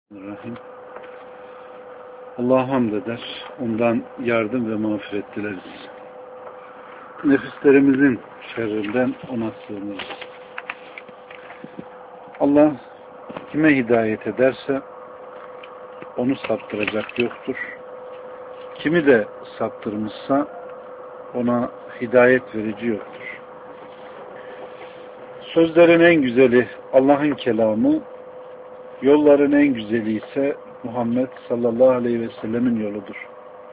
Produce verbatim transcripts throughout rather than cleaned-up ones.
Rahim. Allah'a hamd eder. Ondan yardım ve mağfiret dileriz. Nefislerimizin şerrinden ona sığınırız. Allah kime hidayet ederse onu saptıracak yoktur. Kimi de saptırmışsa ona hidayet verici yoktur. Sözlerin en güzeli Allah'ın kelamı, yolların en güzeli ise Muhammed sallallahu aleyhi ve sellemin yoludur.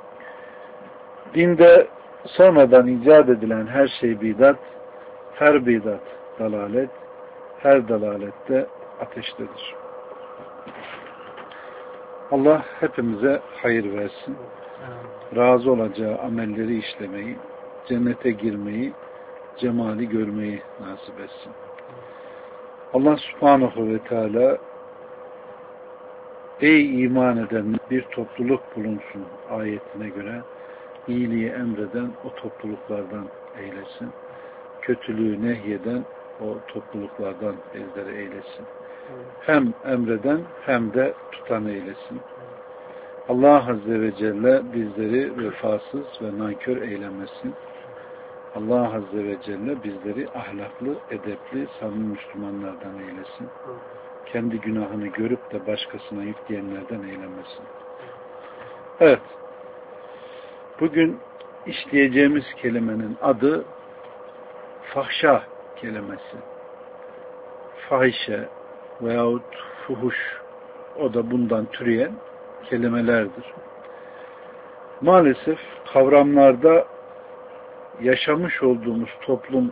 Dinde sonradan icat edilen her şey bidat, her bidat dalalet, her dalalette ateştedir. Allah hepimize hayır versin. Razı olacağı amelleri işlemeyi, cennete girmeyi, cemali görmeyi nasip etsin. Allah subhanahu ve teala ey iman eden bir topluluk bulunsun ayetine göre iyiliği emreden o topluluklardan eylesin. Kötülüğü nehyeden o topluluklardan bizleri eylesin. Hem emreden hem de tutan eylesin. Allah Azze ve Celle bizleri vefasız ve nankör eylemesin. Allah Azze ve Celle bizleri ahlaklı, edepli, samimi Müslümanlardan eylesin. Kendi günahını görüp de başkasına yükleyenlerden eylemesin. Evet. Bugün işleyeceğimiz kelimenin adı fahşa kelimesi. Fahişe veyahut fuhuş, o da bundan türeyen kelimelerdir. Maalesef kavramlarda yaşamış olduğumuz toplum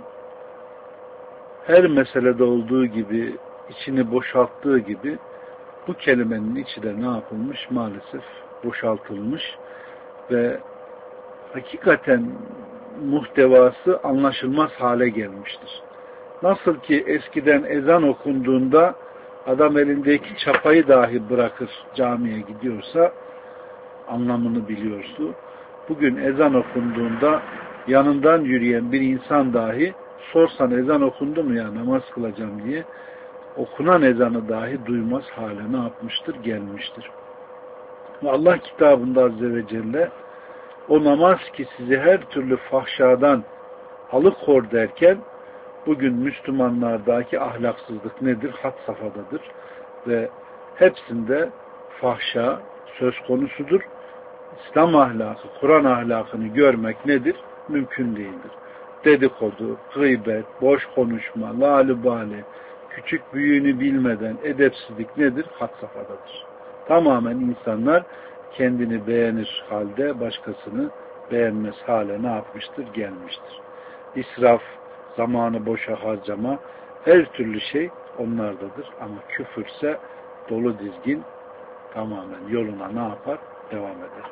her meselede olduğu gibi, içini boşalttığı gibi bu kelimenin içi de ne yapılmış? Maalesef boşaltılmış ve hakikaten muhtevası anlaşılmaz hale gelmiştir. Nasıl ki eskiden ezan okunduğunda adam elindeki çapayı dahi bırakır camiye gidiyorsa anlamını biliyordu. Bugün ezan okunduğunda yanından yürüyen bir insan dahi sorsan ezan okundu mu ya namaz kılacağım diye okunan ezanı dahi duymaz hale ne yapmıştır? Gelmiştir. Ve Allah kitabında Azze ve Celle o namaz ki sizi her türlü fahşadan alıkor derken bugün Müslümanlardaki ahlaksızlık nedir? Had safhadadır. Ve hepsinde fahşa söz konusudur. İslam ahlakı, Kur'an ahlakını görmek nedir? Mümkün değildir. Dedikodu, gıybet, boş konuşma, lalübali, küçük büyüğünü bilmeden edepsizlik nedir? Had safhadadır. Tamamen insanlar kendini beğenir halde başkasını beğenmez hale ne yapmıştır? Gelmiştir. İsraf, zamanı boşa harcama, her türlü şey onlardadır. Ama küfürse dolu dizgin tamamen yoluna ne yapar? Devam eder.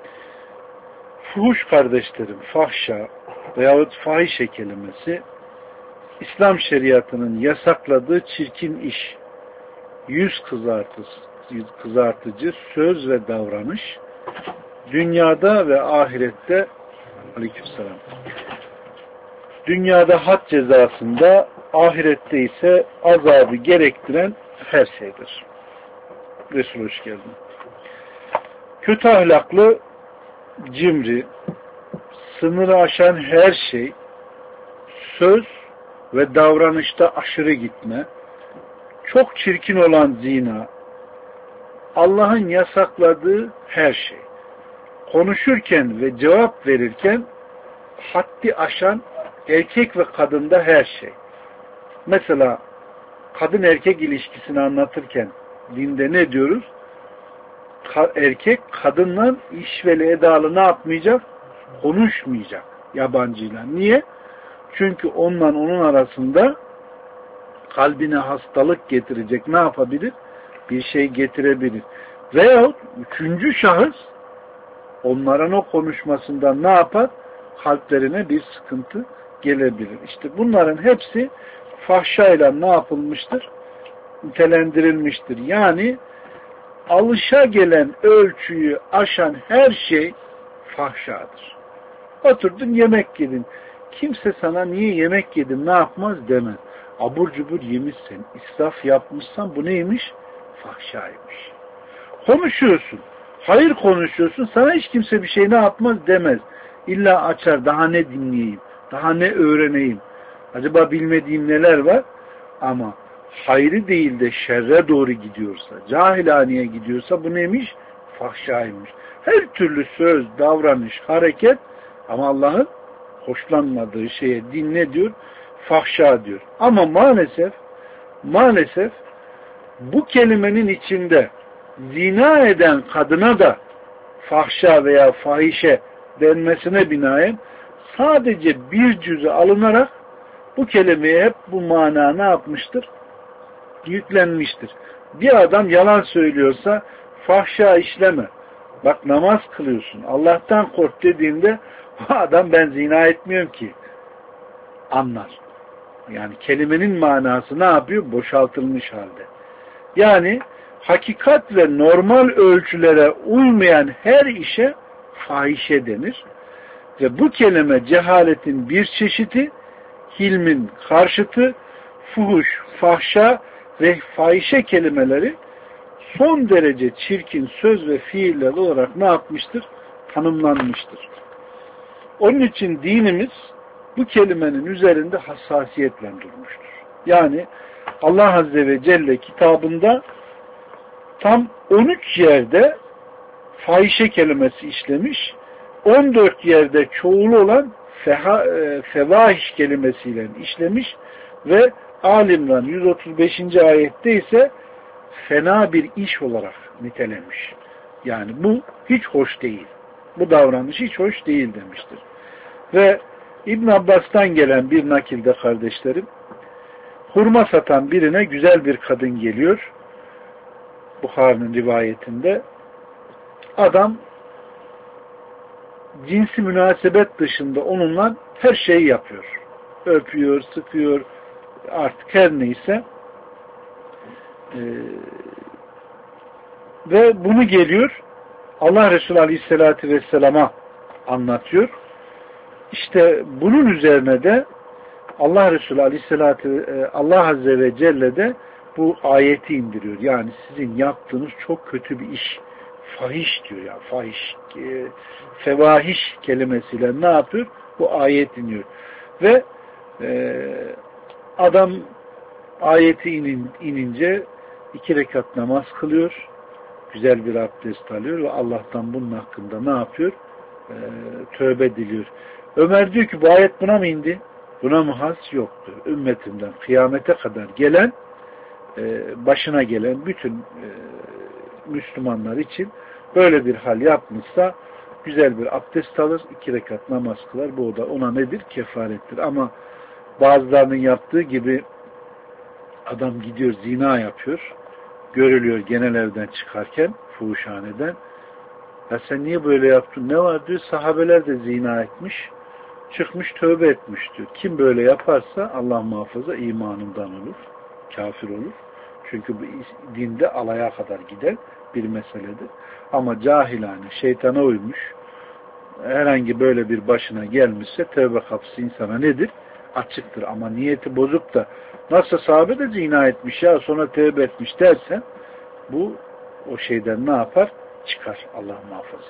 Fuhuş kardeşlerim, fahşa veyahut fahişe kelimesi İslam şeriatının yasakladığı çirkin iş, yüz kızartıcı, kızartıcı söz ve davranış, dünyada ve ahirette aleykümselam, dünyada had cezasında, ahirette ise azabı gerektiren her şeydir. Resul hoş geldin. Kötü ahlaklı, cimri, sınırı aşan her şey, söz ve davranışta aşırı gitme, çok çirkin olan zina, Allah'ın yasakladığı her şey, konuşurken ve cevap verirken haddi aşan erkek ve kadında her şey. Mesela kadın erkek ilişkisini anlatırken dinde ne diyoruz? Erkek kadınla işveli edalı ne yapmayacak? Konuşmayacak yabancıyla. Niye? Çünkü onunla onun arasında kalbine hastalık getirecek ne yapabilir? Bir şey getirebilir. Veyahut üçüncü şahıs onların o konuşmasından ne yapar? Kalplerine bir sıkıntı gelebilir. İşte bunların hepsi fahşayla ne yapılmıştır? Nitelendirilmiştir. Yani alışa gelen ölçüyü aşan her şey fahşadır. Oturdun yemek yedin. Kimse sana niye yemek yedin ne yapmaz demez. Abur cubur yemişsin, israf yapmışsan bu neymiş? Fahşaymış. Konuşuyorsun. Hayır konuşuyorsun. Sana hiç kimse bir şey ne yapmaz demez. İlla açar. Daha ne dinleyeyim? Daha ne öğreneyim? Acaba bilmediğim neler var? Ama hayrı değil de şerre doğru gidiyorsa, cahilaniye gidiyorsa bu neymiş? Fahşaymış. Her türlü söz, davranış, hareket ama Allah'ın hoşlanmadığı şeye din ne diyor? Fahşa diyor. Ama maalesef maalesef bu kelimenin içinde zina eden kadına da fahşa veya fahişe denmesine binaen sadece bir cüzü alınarak bu kelimeye hep bu mana ne yapmıştır? Yüklenmiştir. Bir adam yalan söylüyorsa fahşa işleme. Bak namaz kılıyorsun. Allah'tan kork dediğinde o adam ben zina etmiyorum ki anlar. Yani kelimenin manası ne yapıyor? Boşaltılmış halde. Yani hakikat ve normal ölçülere uymayan her işe fahişe denir. Ve bu kelime cehaletin bir çeşidi, hilmin karşıtı, fuhuş, fahşa ve fahişe kelimeleri son derece çirkin söz ve fiiller olarak ne yapmıştır? Tanımlanmıştır. Onun için dinimiz bu kelimenin üzerinde hassasiyetle durmuştur. Yani Allah Azze ve Celle kitabında tam on üç yerde fahişe kelimesi işlemiş, on dört yerde çoğulu olan feha, e, fevahiş kelimesiyle işlemiş ve Alimran yüz otuz beşinci ayette ise fena bir iş olarak nitelemiş. Yani bu hiç hoş değil. Bu davranış hiç hoş değil demiştir. Ve İbn Abbas'tan gelen bir nakilde kardeşlerim, hurma satan birine güzel bir kadın geliyor. Buhari'nin rivayetinde. Adam cinsi münasebet dışında onunla her şeyi yapıyor. Öpüyor, sıkıyor, artık her neyse. Ee, ve bunu geliyor Allah Resulü Aleyhisselatü Vesselam'a anlatıyor. İşte bunun üzerine de Allah Resulü Aleyhisselatü Allah Azze ve Celle de bu ayeti indiriyor. Yani sizin yaptığınız çok kötü bir iş. Fahiş diyor ya. Fahiş. E, fevahiş kelimesiyle ne yapıyor? Bu ayet iniyor. Ve e, adam ayeti inin, inince iki rekat namaz kılıyor. Güzel bir abdest alıyor ve Allah'tan bunun hakkında ne yapıyor? E, tövbe diliyor. Ömer diyor ki bu ayet buna mı indi? Buna mı has? Yoktur. Ümmetimden kıyamete kadar gelen başına gelen bütün Müslümanlar için böyle bir hal yapmışsa güzel bir abdest alır, iki rekat namaz kılar. Bu da ona nedir? Kefarettir. Ama bazılarının yaptığı gibi adam gidiyor zina yapıyor. Görülüyor genel evden çıkarken fuhuşhaneden. Ya sen niye böyle yaptın? Ne var diyor. Sahabeler de zina etmiş. Çıkmış tövbe etmiş diyor. Kim böyle yaparsa Allah muhafaza imanından olur. Kafir olur. Çünkü bu dinde alaya kadar giden bir meseledir. Ama cahilane, şeytana uymuş, herhangi böyle bir başına gelmişse tövbe kapısı insana nedir? Açıktır. Ama niyeti bozuk da nasıl sahabe de zina etmiş ya sonra tövbe etmiş dersen bu o şeyden ne yapar? Çıkar. Allah muhafaza.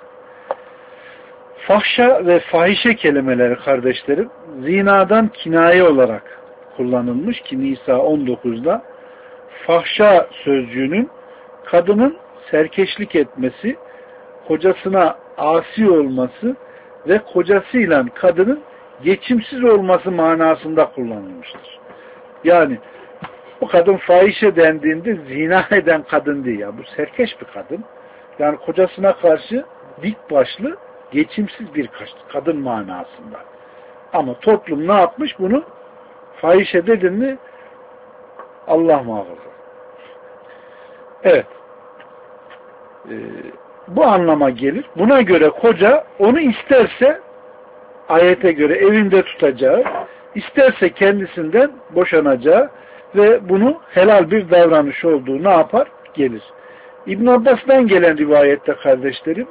Fahşa ve fahişe kelimeleri kardeşlerim zinadan kinaye olarak kullanılmış ki Nisa on dokuzda fahşa sözcüğünün kadının serkeşlik etmesi, kocasına asi olması ve kocasıyla kadının geçimsiz olması manasında kullanılmıştır. Yani bu kadın fahişe dendiğinde zina eden kadın değil ya. Bu serkeş bir kadın. Yani kocasına karşı dik başlı, geçimsiz bir kadın manasında. Ama toplum ne yapmış bunu? Fahişe dedin mi Allah muhafaza. Evet. Ee, bu anlama gelir. Buna göre koca onu isterse ayete göre evinde tutacağı, isterse kendisinden boşanacağı ve bunu helal bir davranış olduğu ne yapar? Gelir. İbn Abbas'tan gelen rivayette kardeşlerim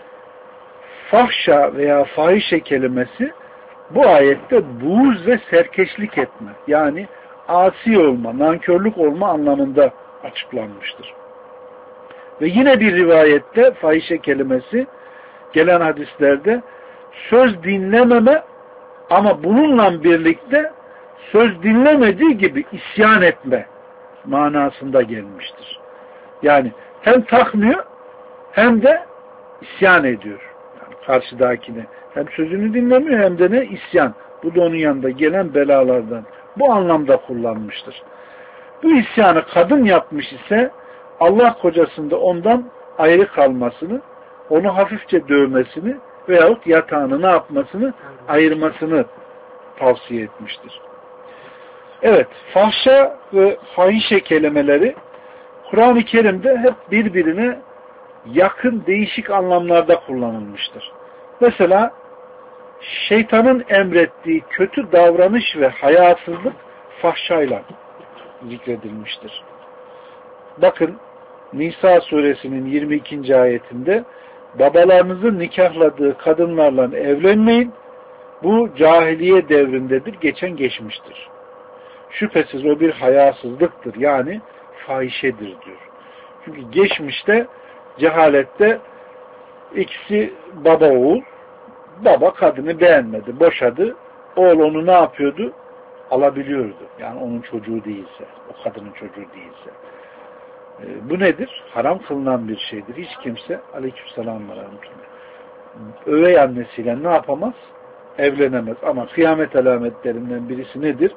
fahşa veya fahişe kelimesi bu ayette buğz ve serkeşlik etme yani asi olma, nankörlük olma anlamında açıklanmıştır. Ve yine bir rivayette fahişe kelimesi gelen hadislerde söz dinlememe ama bununla birlikte söz dinlemediği gibi isyan etme manasında gelmiştir. Yani hem takmıyor hem de isyan ediyor. Yani karşıdakine hem sözünü dinlemiyor hem de ne? İsyan. Bu da onun yanında gelen belalardan. Bu anlamda kullanmıştır. Bu isyanı kadın yapmış ise Allah kocasında ondan ayrı kalmasını, onu hafifçe dövmesini veyahut yatağını ne yapmasını? Ayırmasını tavsiye etmiştir. Evet, fahşa ve fahişe kelimeleri Kur'an-ı Kerim'de hep birbirine yakın değişik anlamlarda kullanılmıştır. Mesela şeytanın emrettiği kötü davranış ve hayasızlık fahşayla zikredilmiştir. Bakın Nisa suresinin yirmi ikinci ayetinde babalarınızın nikahladığı kadınlarla evlenmeyin. Bu cahiliye devrindedir, geçen geçmiştir. Şüphesiz o bir hayasızlıktır. Yani fahişedir diyor. Çünkü geçmişte cehalette ikisi baba oğul, baba kadını beğenmedi, boşadı. Oğul onu ne yapıyordu? Alabiliyordu. Yani onun çocuğu değilse, o kadının çocuğu değilse. E, bu nedir? Haram kılınan bir şeydir. Hiç kimse aleykümselam ve rahmetullah övey annesiyle ne yapamaz? Evlenemez. Ama kıyamet alametlerinden birisi nedir?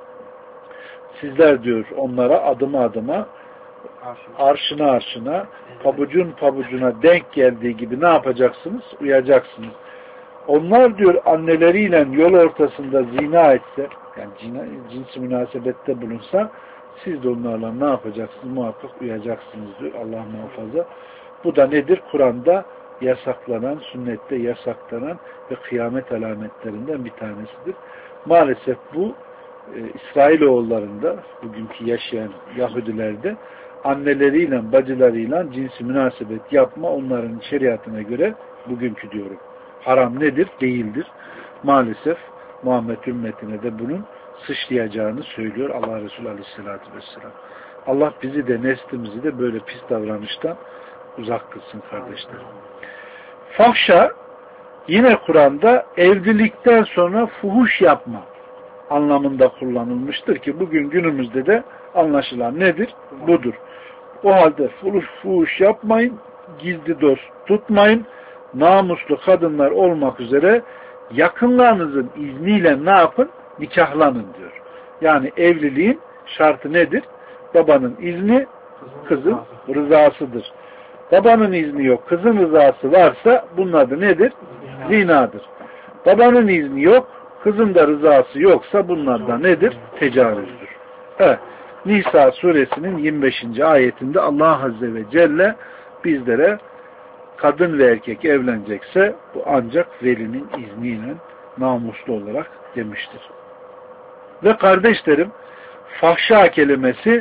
Sizler diyor onlara adıma adıma arşına arşına pabucun pabucuna denk geldiği gibi ne yapacaksınız? Uyacaksınız. Onlar diyor anneleriyle yol ortasında zina etse, yani cina, cinsi münasebette bulunsa, siz de onlarla ne yapacaksınız? Muhakkak uyacaksınız diyor Allah muhafaza. Bu da nedir? Kur'an'da yasaklanan, sünnette yasaklanan ve kıyamet alametlerinden bir tanesidir. Maalesef bu e, İsrailoğullarında, bugünkü yaşayan Yahudilerde anneleriyle, bacılarıyla cinsi münasebet yapma onların şeriatına göre bugünkü diyorum. Haram nedir? Değildir. Maalesef Muhammed ümmetine de bunun sıçrayacağını söylüyor Allah Resulü Aleyhisselatü Vesselam. Allah bizi de neslimizi de böyle pis davranıştan uzak kılsın kardeşlerim. Fahşa yine Kur'an'da evlilikten sonra fuhuş yapma anlamında kullanılmıştır ki bugün günümüzde de anlaşılan nedir? Budur. O halde fuhuş, fuhuş yapmayın, gizli dost tutmayın, namuslu kadınlar olmak üzere yakınlarınızın izniyle ne yapın? Nikahlanın diyor. Yani evliliğin şartı nedir? Babanın izni, kızın rızasıdır. Babanın izni yok, kızın rızası varsa bunun adı nedir? Zinadır. Babanın izni yok, kızın da rızası yoksa bunlar da nedir? Tecavüzdür. Evet. Nisa suresinin yirmi beşinci ayetinde Allah Azze ve Celle bizlere kadın ve erkek evlenecekse bu ancak velinin izniyle namuslu olarak demiştir. Ve kardeşlerim fahşa kelimesi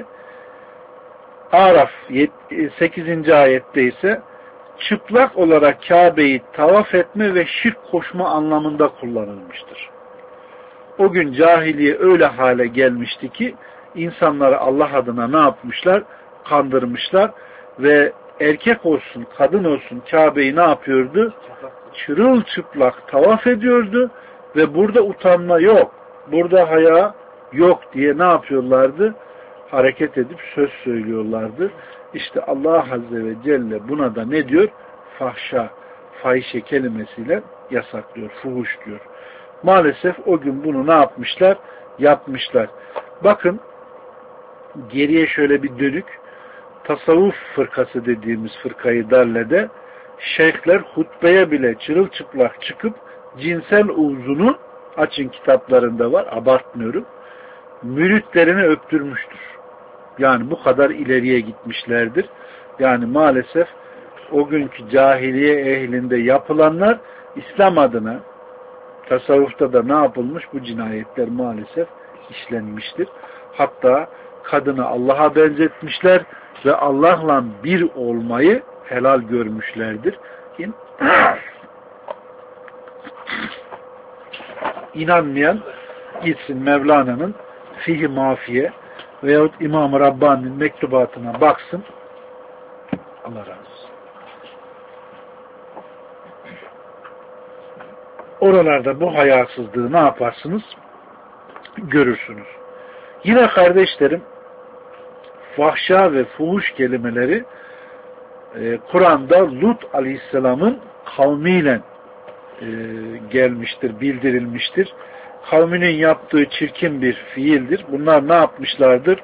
Araf sekizinci ayette ise çıplak olarak Kabe'yi tavaf etme ve şirk koşma anlamında kullanılmıştır. O gün cahiliye öyle hale gelmişti ki insanları Allah adına ne yapmışlar? Kandırmışlar ve erkek olsun, kadın olsun Kabe'yi ne yapıyordu? Çırılçıplak tavaf ediyordu ve burada utanma yok, burada haya yok diye ne yapıyorlardı? Hareket edip söz söylüyorlardı. İşte Allah Azze ve Celle buna da ne diyor? Fahşa, fahişe kelimesiyle yasaklıyor, fuhuş diyor. Maalesef o gün bunu ne yapmışlar? Yapmışlar. Bakın geriye şöyle bir dönük, tasavvuf fırkası dediğimiz fırkayı darlede şeyhler hutbeye bile çırılçıplak çıkıp cinsel uzunu açın kitaplarında var, abartmıyorum, müritlerini öptürmüştür. Yani bu kadar ileriye gitmişlerdir. Yani maalesef o günkü cahiliye ehlinde yapılanlar İslam adına tasavvufta da ne yapılmış? Bu cinayetler maalesef işlenmiştir. Hatta kadını Allah'a benzetmişler ve Allah'la bir olmayı helal görmüşlerdir. İnanmayan gitsin Mevlana'nın Fihi Mafiye veyahut İmam-ı Rabbani'nin mektubatına baksın. Allah razı olsun. Oralarda bu hayasızlığı ne yaparsınız? Görürsünüz. Yine kardeşlerim, fahşa ve fuhuş kelimeleri e, Kur'an'da Lut Aleyhisselam'ın kavmiyle e, gelmiştir, bildirilmiştir. Kavminin yaptığı çirkin bir fiildir. Bunlar ne yapmışlardır?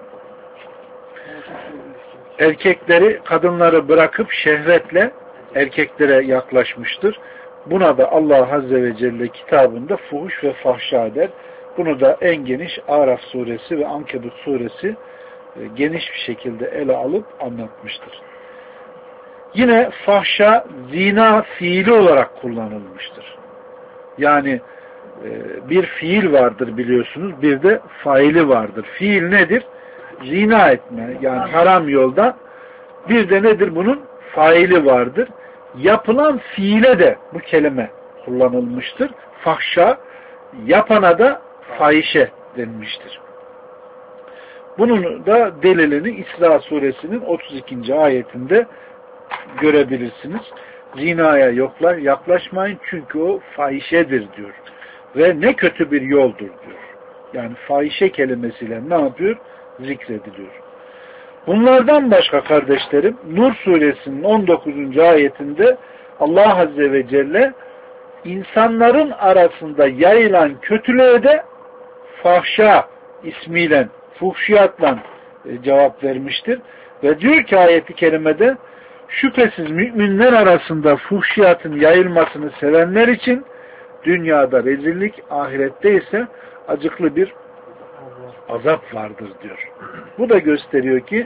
Erkekleri, kadınları bırakıp şehvetle erkeklere yaklaşmıştır. Buna da Allah Azze ve Celle kitabında fuhuş ve fahşa der. Bunu da en geniş Araf suresi ve Ankebut suresi geniş bir şekilde ele alıp anlatmıştır. Yine fahşa zina fiili olarak kullanılmıştır. Yani bir fiil vardır biliyorsunuz, bir de faili vardır. Fiil nedir? Zina etme, yani haram yolda. Bir de nedir bunun? Faili vardır. Yapılan fiile de bu kelime kullanılmıştır. Fahşa, yapana da fahişe denmiştir. Bunun da delilini İsra suresinin otuz ikinci ayetinde görebilirsiniz. Zinaya yoklar, yaklaşmayın çünkü o fahişedir diyor. Ve ne kötü bir yoldur diyor. Yani fahişe kelimesiyle ne yapıyor? Zikrediliyor. Bunlardan başka kardeşlerim, Nur suresinin on dokuzuncu ayetinde Allah Azze ve Celle insanların arasında yayılan kötülüğe de fahşa ismiyle, fuhşiyatla cevap vermiştir. Ve diyor ki ayeti kerimede, şüphesiz müminler arasında fuhşiyatın yayılmasını sevenler için dünyada rezillik, ahirette ise acıklı bir azap vardır diyor. Bu da gösteriyor ki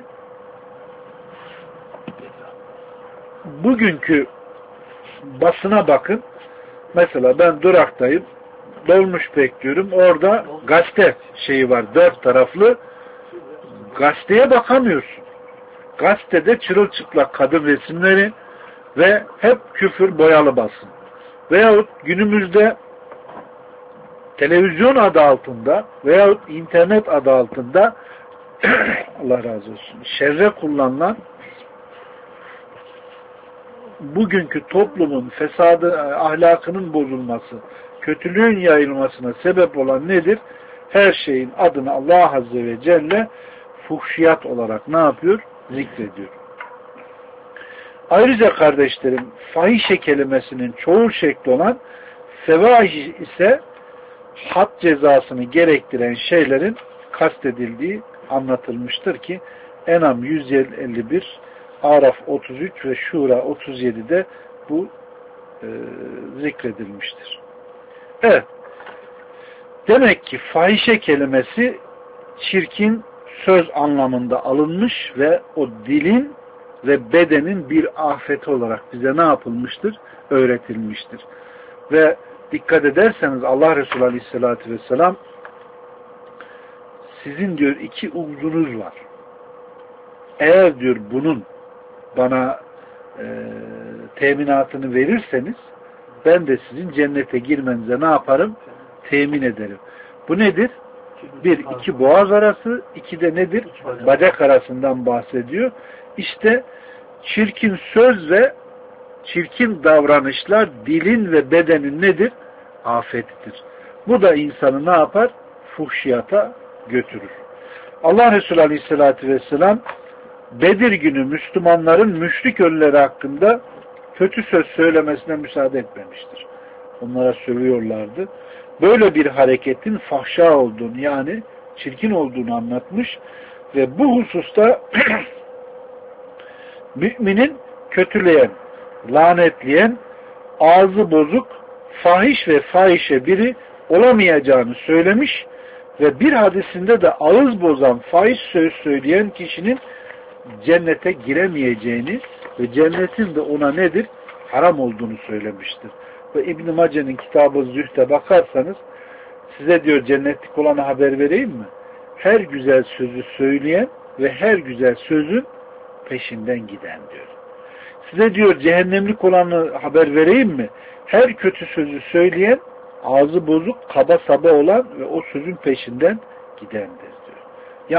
bugünkü basına bakın. Mesela ben duraktayım. Dolmuş bekliyorum. Orada gazete şeyi var. Dört taraflı. Gazeteye bakamıyorsun. Gazetede çırılçıplak kadın resimleri ve hep küfür, boyalı basın. Veyahut günümüzde televizyon adı altında veyahut internet adı altında Allah razı olsun, şerre kullanılan bugünkü toplumun fesadı, ahlakının bozulması, kötülüğün yayılmasına sebep olan nedir? Her şeyin adını Allah Azze ve Celle fuhşiyat olarak ne yapıyor? Zikrediyor. Ayrıca kardeşlerim, fahişe kelimesinin çoğul şekli olan fevahiş ise had cezasını gerektiren şeylerin kastedildiği anlatılmıştır ki En'am yüz elli bir, Araf otuz üç ve Şura otuz yedi'de bu e, zikredilmiştir. Evet. Demek ki fahişe kelimesi çirkin söz anlamında alınmış ve o dilin ve bedenin bir afeti olarak bize ne yapılmıştır? Öğretilmiştir. Ve dikkat ederseniz Allah Resulü Aleyhisselatü Vesselam sizin diyor iki uzunuz var. Eğer diyor bunun bana e, teminatını verirseniz ben de sizin cennete girmenize ne yaparım? Temin ederim. Bu nedir? Bir, iki boğaz arası, iki de nedir? Bacak arasından bahsediyor. İşte çirkin söz ve çirkin davranışlar dilin ve bedenin nedir? Afetidir. Bu da insanı ne yapar? Fuhşiyata götürür. Allah Resulü Aleyhisselatü Vesselam Bedir günü Müslümanların müşrik ölüleri hakkında kötü söz söylemesine müsaade etmemiştir. Onlara sövüyorlardı. Böyle bir hareketin fahşa olduğunu, yani çirkin olduğunu anlatmış ve bu hususta müminin kötüleyen, lanetleyen, ağzı bozuk, fahiş ve fahişe biri olamayacağını söylemiş ve bir hadisinde de ağız bozan, fahiş söz söyleyen kişinin cennete giremeyeceğini ve cennetin de ona nedir? Haram olduğunu söylemiştir. Ve İbn-i Mace'nin kitabı Zühd'e bakarsanız size diyor cennetlik olanı haber vereyim mi? Her güzel sözü söyleyen ve her güzel sözün peşinden giden diyor. Size diyor cehennemlik olanı haber vereyim mi? Her kötü sözü söyleyen, ağzı bozuk, kaba saba olan ve o sözün peşinden gidendir diyor. Yani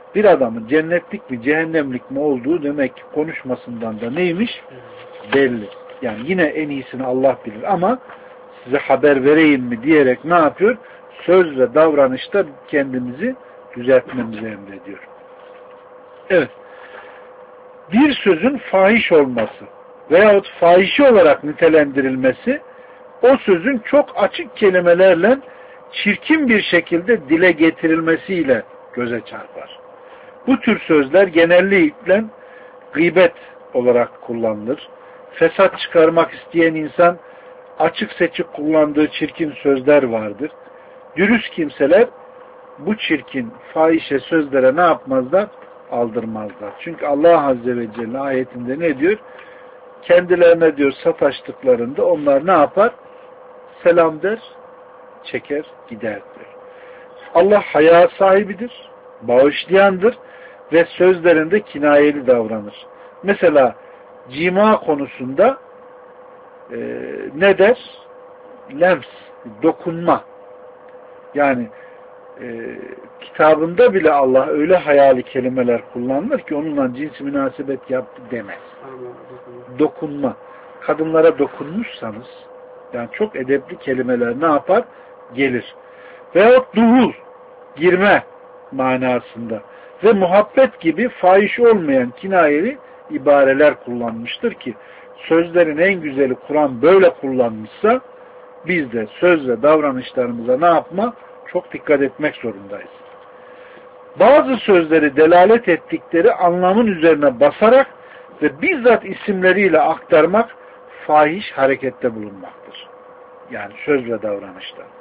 bir adamın cennetlik mi cehennemlik mi olduğu demek ki konuşmasından da neymiş? Belli. Yani yine en iyisini Allah bilir ama size haber vereyim mi diyerek ne yapıyor? Söz ve davranışta kendimizi düzeltmemizi emrediyor. Evet. Bir sözün fahiş olması veyahut fahişi olarak nitelendirilmesi o sözün çok açık kelimelerle çirkin bir şekilde dile getirilmesiyle göze çarpar. Bu tür sözler genellikle gıybet olarak kullanılır. Fesat çıkarmak isteyen insan açık seçik kullandığı çirkin sözler vardır. Dürüst kimseler bu çirkin, fahişe sözlere ne yapmazlar? Aldırmazlar. Çünkü Allah Azze ve Celle ayetinde ne diyor? Kendilerine diyor sataştıklarında onlar ne yapar? Selam der, çeker, gider diyor. Allah haya sahibidir, bağışlayandır ve sözlerinde kinayeli davranır. Mesela cima konusunda e, ne der? Lems, dokunma. Yani e, kitabında bile Allah öyle hayali kelimeler kullanır ki onunla cinsi münasebet yaptı demez. Dokunma. Kadınlara dokunmuşsanız yani çok edepli kelimeler ne yapar? Gelir. Veyahut duhul, girme manasında ve muhabbet gibi fahiş olmayan kinayeli ibareler kullanmıştır ki sözlerin en güzeli Kur'an böyle kullanmışsa biz de söz ve davranışlarımıza ne yapma? Çok dikkat etmek zorundayız. Bazı sözleri delalet ettikleri anlamın üzerine basarak ve bizzat isimleriyle aktarmak fahiş harekette bulunmaktır. Yani söz ve davranışlarımız.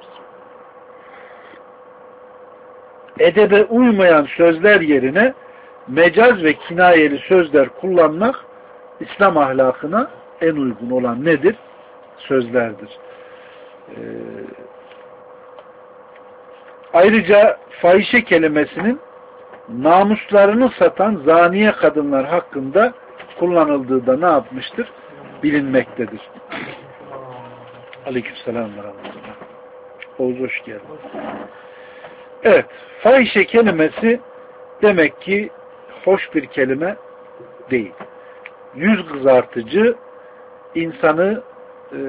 Edebe uymayan sözler yerine mecaz ve kinayeli sözler kullanmak İslam ahlakına en uygun olan nedir? Sözlerdir. Ee, ayrıca fahişe kelimesinin namuslarını satan zaniye kadınlar hakkında kullanıldığı da ne yapmıştır? Bilinmektedir. Aleykümselam ve rahmetullah. Oğuz hoş geldin. Evet, fahişe kelimesi demek ki hoş bir kelime değil. Yüz kızartıcı, insanı e,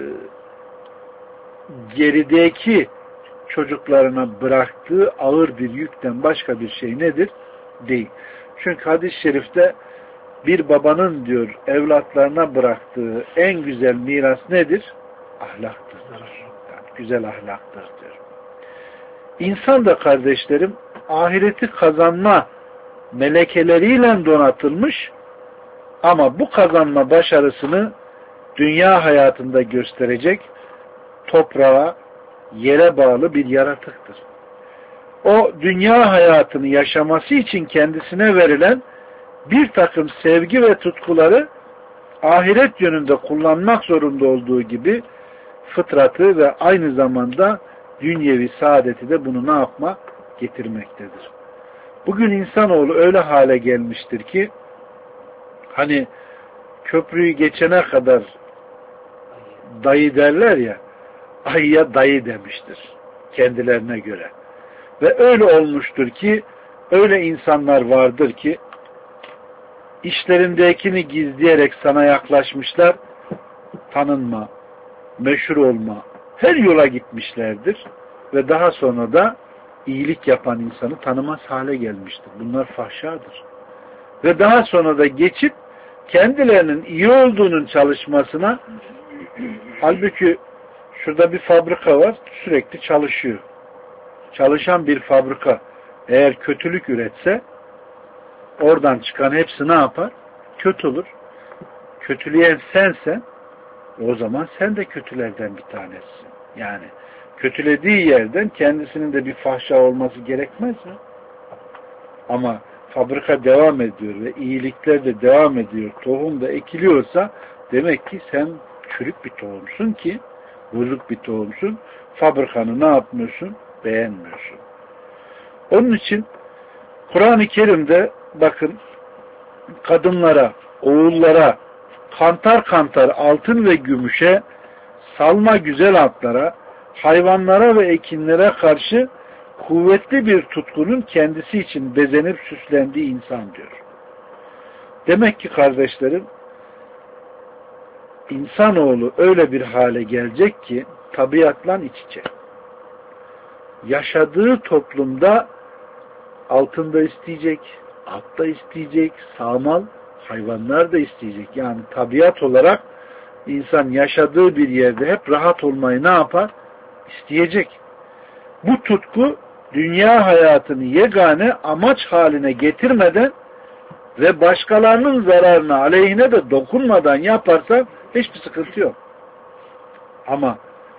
gerideki çocuklarına bıraktığı ağır bir yükten başka bir şey nedir? Değil. Çünkü hadis-i şerifte bir babanın diyor evlatlarına bıraktığı en güzel miras nedir? Ahlaktır. Yani güzel ahlaktır diyor. İnsan da kardeşlerim ahireti kazanma melekeleriyle donatılmış ama bu kazanma başarısını dünya hayatında gösterecek toprağa, yere bağlı bir yaratıktır. O dünya hayatını yaşaması için kendisine verilen bir takım sevgi ve tutkuları ahiret yönünde kullanmak zorunda olduğu gibi fıtratı ve aynı zamanda dünyevi saadeti de bunu ne yapma? Getirmektedir. Bugün insanoğlu öyle hale gelmiştir ki hani köprüyü geçene kadar dayı derler ya, ayıya dayı demiştir kendilerine göre. Ve öyle olmuştur ki öyle insanlar vardır ki işlerindekini gizleyerek sana yaklaşmışlar, tanınma, meşhur olma, her yola gitmişlerdir ve daha sonra da iyilik yapan insanı tanımaz hale gelmiştir. Bunlar fahşadır. Ve daha sonra da geçip kendilerinin iyi olduğunun çalışmasına, halbuki şurada bir fabrika var, sürekli çalışıyor. Çalışan bir fabrika eğer kötülük üretse oradan çıkan hepsi ne yapar? Kötü olur. Kötüleyen sensen o zaman sen de kötülerden bir tanesisin. Yani kötülediği yerden kendisinin de bir fahşa olması gerekmez mi? Ama fabrika devam ediyor ve iyilikler de devam ediyor. Tohum da ekiliyorsa demek ki sen çürük bir tohumsun ki bozuk bir tohumsun. Fabrikanı ne yapmıyorsun? Beğenmiyorsun. Onun için Kur'an-ı Kerim'de bakın kadınlara, oğullara, kantar kantar altın ve gümüşe, salma güzel atlara, hayvanlara ve ekinlere karşı kuvvetli bir tutkunun kendisi için bezenip süslendiği insan diyor. Demek ki kardeşlerim, insanoğlu öyle bir hale gelecek ki tabiatla iç içe. Yaşadığı toplumda altında isteyecek, altta isteyecek, sağmal hayvanlar da isteyecek. Yani tabiat olarak insan yaşadığı bir yerde hep rahat olmayı ne yapar? İsteyecek. Bu tutku dünya hayatını yegane amaç haline getirmeden ve başkalarının zararına, aleyhine de dokunmadan yaparsan hiçbir sıkıntı yok. Ama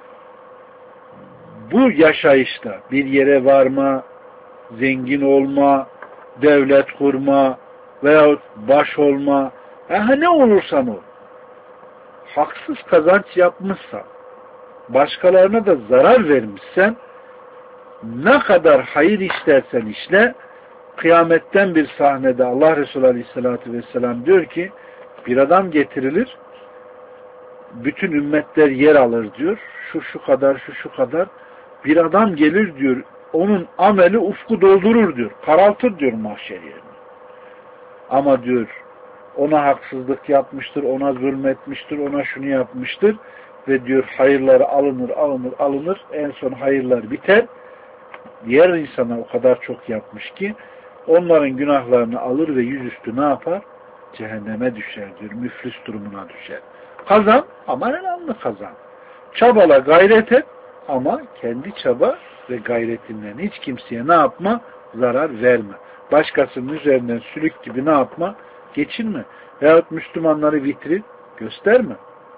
bu yaşayışta bir yere varma, zengin olma, devlet kurma veyahut baş olma, aha ne olursan ol, haksız kazanç yapmışsan, başkalarına da zarar vermişsen, ne kadar hayır işlersen işle, kıyametten bir sahnede Allah Resulü Aleyhisselatü Vesselam diyor ki, bir adam getirilir, bütün ümmetler yer alır diyor, şu şu kadar, şu şu kadar, bir adam gelir diyor, onun ameli ufku doldurur diyor, karaltır diyor mahşer yerini. Ama diyor, ona haksızlık yapmıştır, ona zulmetmiştir, ona şunu yapmıştır ve diyor hayırları alınır, alınır, alınır, en son hayırlar biter. Diğer insana o kadar çok yapmış ki onların günahlarını alır ve yüzüstü ne yapar? Cehenneme düşer diyor, müflis durumuna düşer. Kazan ama önemli kazan. Çabala, gayret et ama kendi çaba ve gayretinden hiç kimseye ne yapma? Zarar verme. Başkasının üzerinden sülük gibi ne yapma? Geçinme. Veyahut Müslümanları vitrin gösterme.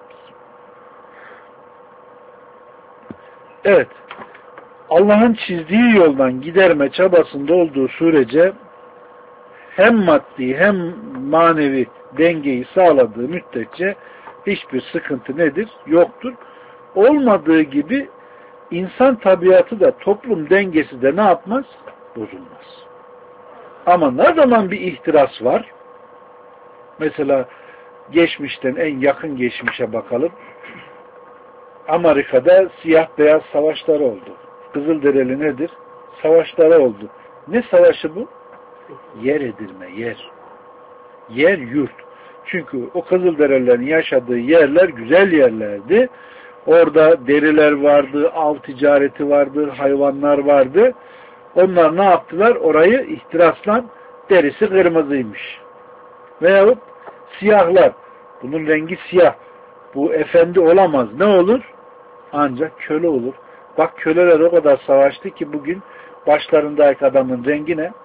Evet. Allah'ın çizdiği yoldan giderme çabasında olduğu sürece hem maddi hem manevi dengeyi sağladığı müddetçe hiçbir sıkıntı nedir? Yoktur. Olmadığı gibi insan tabiatı da toplum dengesi de ne yapmaz? Bozulmaz. Ama ne zaman bir ihtiras var? Mesela geçmişten en yakın geçmişe bakalım. Amerika'da siyah beyaz savaşları oldu. Kızılderili nedir? Savaşları oldu. Ne savaşı bu? Yer edilme, yer. Yer, yurt. Çünkü o Kızılderililerin yaşadığı yerler güzel yerlerdi. Orada deriler vardı, av ticareti vardı, hayvanlar vardı. Onlar ne yaptılar? Orayı ihtirasla, derisi kırmızıymış. Veyahut siyahlar. Bunun rengi siyah. Bu efendi olamaz. Ne olur? Ancak köle olur. Bak köleler o kadar savaştı ki bugün başlarındaki adamın rengi ne?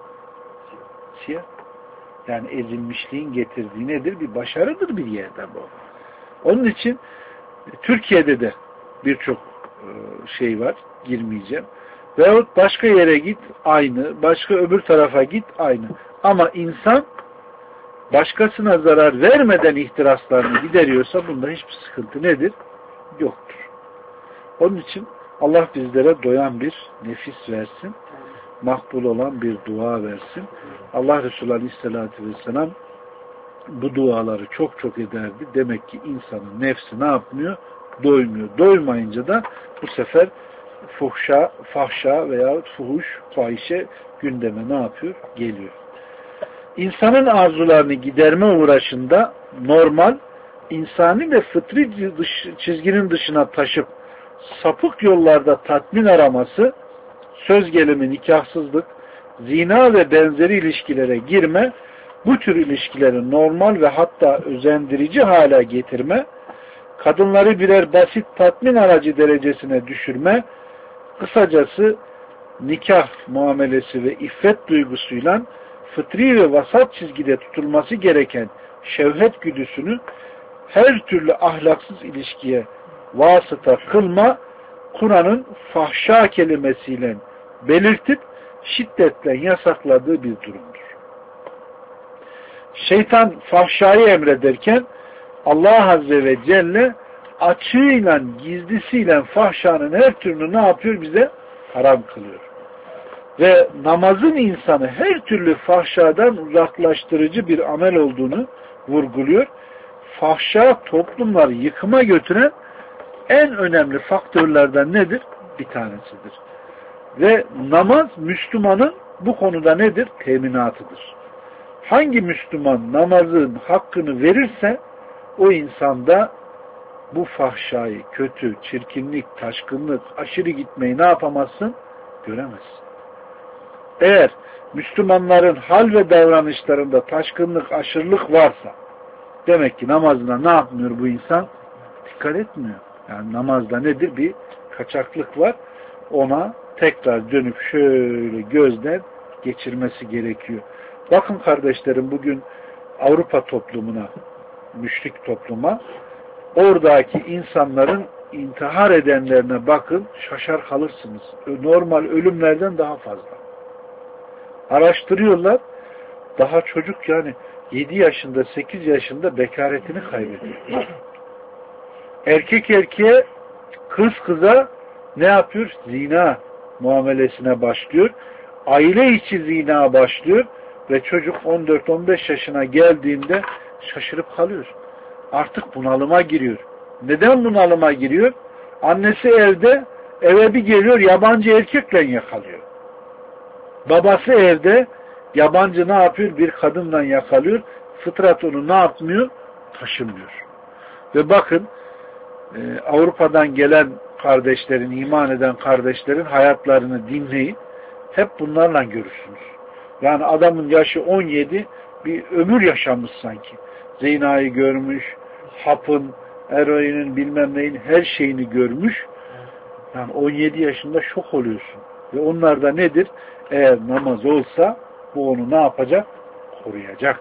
Siyah. Yani ezilmişliğin getirdiği nedir? Bir başarıdır bir yerde bu. Onun için Türkiye'de de birçok şey var. Girmeyeceğim. Veyahut başka yere git aynı. Başka öbür tarafa git aynı. Ama insan başkasına zarar vermeden ihtiraslarını gideriyorsa bunda hiçbir sıkıntı nedir? Yoktur. Onun için Allah bizlere doyan bir nefis versin. Makbul olan bir dua versin. Allah Resulü Aleyhisselatü Vesselam bu duaları çok çok ederdi. Demek ki insanın nefsi ne yapmıyor? Doymuyor. Doymayınca da bu sefer fuhşa, fahşa veya fuhuş, fahişe gündeme ne yapıyor? Geliyor. İnsanın arzularını giderme uğraşında normal, insani ve fıtri dış, çizginin dışına taşıp sapık yollarda tatmin araması, söz gelimi nikahsızlık, zina ve benzeri ilişkilere girme, bu tür ilişkileri normal ve hatta özendirici hale getirme, kadınları birer basit tatmin aracı derecesine düşürme, kısacası nikah muamelesi ve iffet duygusuyla fıtri ve vasat çizgide tutulması gereken şevhet güdüsünü her türlü ahlaksız ilişkiye vasıta kılma, Kur'an'ın fahşa kelimesiyle belirtip şiddetle yasakladığı bir durumdur. Şeytan fahşayı emrederken Allah Azze ve Celle açığıyla, gizlisiyle fahşanın her türlü ne yapıyor? Bize haram kılıyor. Ve namazın insanı her türlü fahşadan uzaklaştırıcı bir amel olduğunu vurguluyor. Fahşa toplumları yıkıma götüren en önemli faktörlerden nedir? Bir tanesidir. Ve namaz Müslümanın bu konuda nedir? Teminatıdır. Hangi Müslüman namazın hakkını verirse o insanda bu fahşayı, kötü, çirkinlik, taşkınlık, aşırı gitmeyi ne yapamazsın? Göremezsin. Eğer Müslümanların hal ve davranışlarında taşkınlık, aşırılık varsa demek ki namazına ne yapmıyor bu insan? Dikkat etmiyor. Yani namazda nedir? Bir kaçaklık var. Ona tekrar dönüp şöyle gözden geçirmesi gerekiyor. Bakın kardeşlerim, bugün Avrupa toplumuna, müşrik topluma, oradaki insanların intihar edenlerine bakın, şaşar kalırsınız. Normal ölümlerden daha fazla. Araştırıyorlar, daha çocuk yani yedi yaşında, sekiz yaşında bekaretini kaybediyor. Erkek erkeğe, kız kıza ne yapıyor? Zina muamelesine başlıyor. Aile içi zina başlıyor ve çocuk on dört on beş yaşına geldiğinde şaşırıp kalıyor. Artık bunalıma giriyor. Neden bunalıma giriyor? Annesi evde, eve bir geliyor, yabancı erkekle yakalıyor. Babası evde, yabancı ne yapıyor? Bir kadınla yakalıyor. Fıtrat onu ne yapmıyor? Taşımıyor. Ve bakın e, Avrupa'dan gelen kardeşlerin, iman eden kardeşlerin hayatlarını dinleyin. Hep bunlarla görürsünüz. Yani adamın yaşı on yedi, bir ömür yaşamış sanki. Zinayı görmüş, hapın, eroinin, bilmem neyin her şeyini görmüş. Yani on yedi yaşında şok oluyorsun. Ve onlar da nedir? Eğer namaz olsa bu onu ne yapacak? Koruyacak.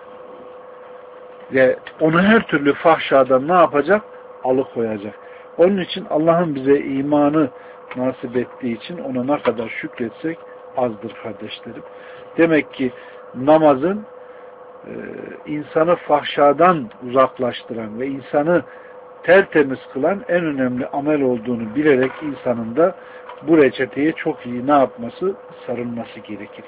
Ve onu her türlü fahşadan ne yapacak? Alıkoyacak. Onun için Allah'ın bize imanı nasip ettiği için ona ne kadar şükretsek azdır kardeşlerim. Demek ki namazın e, insanı fahşadan uzaklaştıran ve insanı tertemiz kılan en önemli amel olduğunu bilerek insanın da bu reçeteye çok iyi ne yapması? Sarılması gerekir.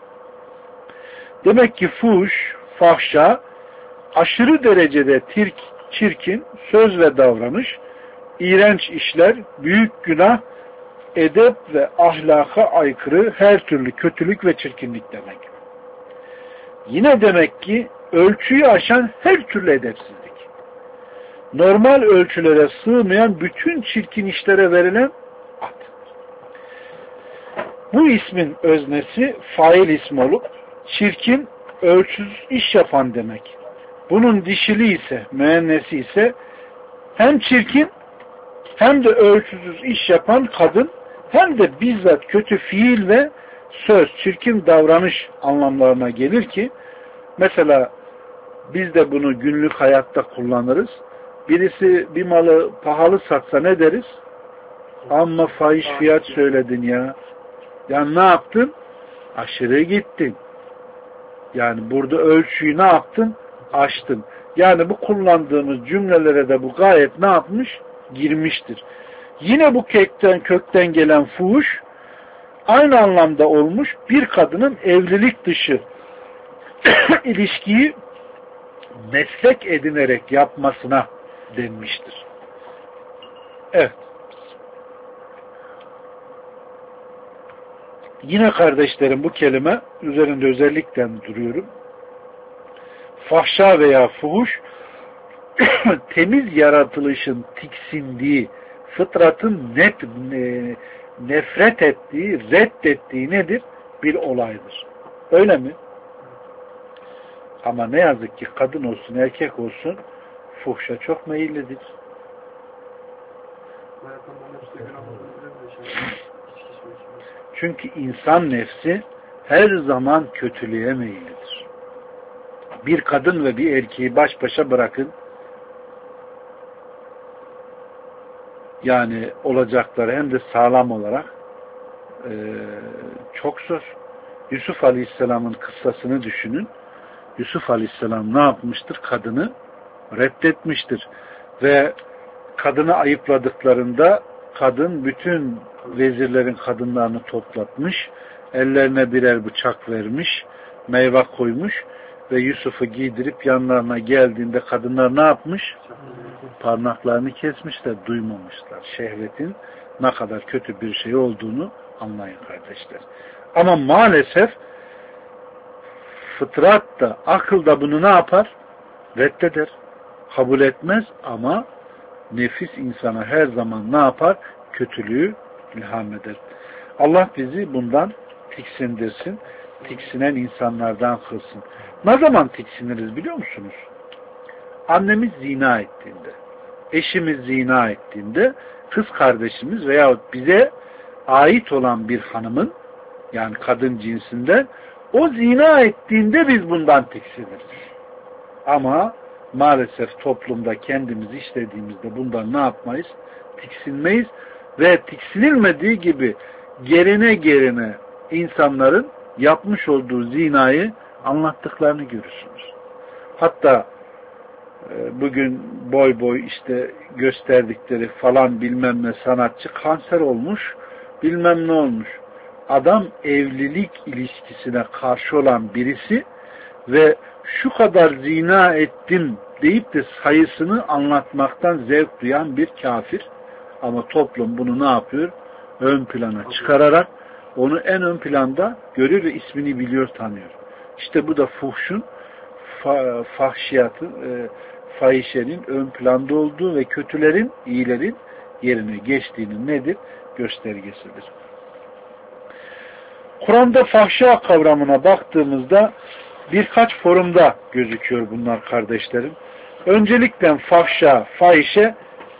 Demek ki fuhuş, fahşa, aşırı derecede tirk, çirkin söz ve davranış, iğrenç işler, büyük günah, edep ve ahlaka aykırı her türlü kötülük ve çirkinlik demek. Yine demek ki ölçüyü aşan her türlü edepsizlik. Normal ölçülere sığmayan bütün çirkin işlere verilen ad. Bu ismin öznesi fail ismi olup çirkin, ölçüsüz iş yapan demek. Bunun dişili ise, müennesi ise hem çirkin hem de ölçüsüz iş yapan kadın hem de bizzat kötü fiil ve söz, çirkin davranış anlamlarına gelir ki mesela biz de bunu günlük hayatta kullanırız. Birisi bir malı pahalı satsa ne deriz? Amma fahiş fiyat söyledin ya. Yani ne yaptın? Aşırı gittin. Yani burada ölçüyü ne yaptın? Aştın. Yani bu kullandığımız cümlelere de bu gayet ne yapmış? Girmiştir. Yine bu kökten, kökten gelen fuhuş aynı anlamda olmuş bir kadının evlilik dışı ilişkiyi meslek edinerek yapmasına denmiştir. Evet. Yine kardeşlerim bu kelime üzerinde özellikle duruyorum. Fahşa veya fuhuş temiz yaratılışın tiksindiği, fıtratın net e, nefret ettiği, reddettiği nedir? Bir olaydır. Öyle mi? Ama ne yazık ki kadın olsun, erkek olsun fuhşa çok meyillidir. Çünkü insan nefsi her zaman kötülüğe meyillidir. Bir kadın ve bir erkeği baş başa bırakın. Yani olacakları hem de sağlam olarak e, çok zor. Yusuf Aleyhisselam'ın kıssasını düşünün. Yusuf Aleyhisselam ne yapmıştır? Kadını reddetmiştir. Ve kadını ayıpladıklarında kadın bütün vezirlerin kadınlarını toplatmış, ellerine birer bıçak vermiş, meyve koymuş ve Yusuf'u giydirip yanlarına geldiğinde kadınlar ne yapmış? Parmaklarını kesmişler, duymamışlar. Şehvetin ne kadar kötü bir şey olduğunu anlayın kardeşler. Ama maalesef fıtrat da, akıl da bunu ne yapar? Reddeder. Kabul etmez ama nefis insana her zaman ne yapar? Kötülüğü ilham eder. Allah bizi bundan tiksindirsin. Tiksinen insanlardan kılsın. Ne zaman tiksiniriz biliyor musunuz? Annemiz zina ettiğinde, eşimiz zina ettiğinde, kız kardeşimiz veyahut bize ait olan bir hanımın, yani kadın cinsinden, o zina ettiğinde biz bundan tiksiniriz. Ama maalesef toplumda kendimiz işlediğimizde bundan ne yapmayız? Tiksinmeyiz ve tiksinilmediği gibi gerine gerine insanların yapmış olduğu zinayı anlattıklarını görürsünüz. Hatta bugün boy boy işte gösterdikleri falan bilmem ne sanatçı kanser olmuş, bilmem ne olmuş. Adam evlilik ilişkisine karşı olan birisi ve şu kadar zina ettim deyip de sayısını anlatmaktan zevk duyan bir kafir. Ama toplum bunu ne yapıyor? Ön plana çıkararak onu en ön planda görüyor ve ismini biliyor, tanıyor. İşte bu da fuhşun, fa fahşiyatın, e, fahişenin ön planda olduğu ve kötülerin, iyilerin yerine geçtiğinin nedir? Göstergesidir. Kur'an'da fahşa kavramına baktığımızda birkaç forumda gözüküyor bunlar kardeşlerim. Öncelikle fahşa, fahişe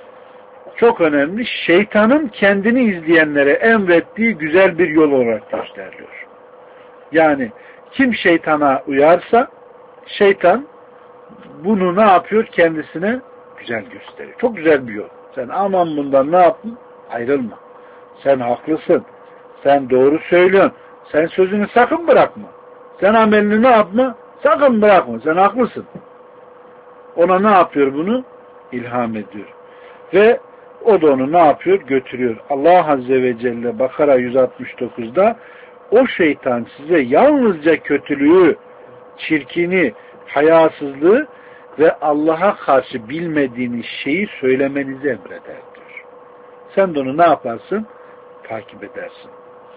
çok önemli. Şeytanın kendini izleyenlere emrettiği güzel bir yol olarak gösteriliyor. Yani kim şeytana uyarsa şeytan bunu ne yapıyor? Kendisine güzel gösteriyor. Çok güzel bir yol. Sen aman bundan ne yapın? Ayrılma. Sen haklısın. Sen doğru söylüyorsun. Sen sözünü sakın bırakma. Sen amelini ne yapma? Sakın bırakma. Sen haklısın. Ona ne yapıyor bunu? İlham ediyor. Ve o da onu ne yapıyor? Götürüyor. Allah Azze ve Celle Bakara yüz altmış dokuzda o şeytan size yalnızca kötülüğü, çirkini, hayasızlığı ve Allah'a karşı bilmediğiniz şeyi söylemenizi emreder diyor. Sen de onu ne yaparsın? Takip edersin.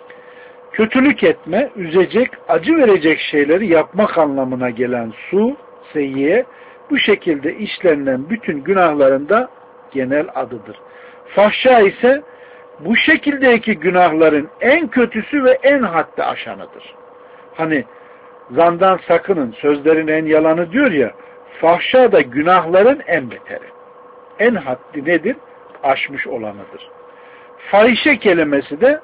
Kötülük etme, üzecek, acı verecek şeyleri yapmak anlamına gelen su, seyyiye, bu şekilde işlenilen bütün günahların da genel adıdır. Fahşa ise bu şekildeki günahların en kötüsü ve en haddi aşanıdır. Hani zandan sakının, sözlerin en yalanı diyor ya, fahşa da günahların en beteri. En haddi nedir? Aşmış olanıdır. Fahişe kelimesi de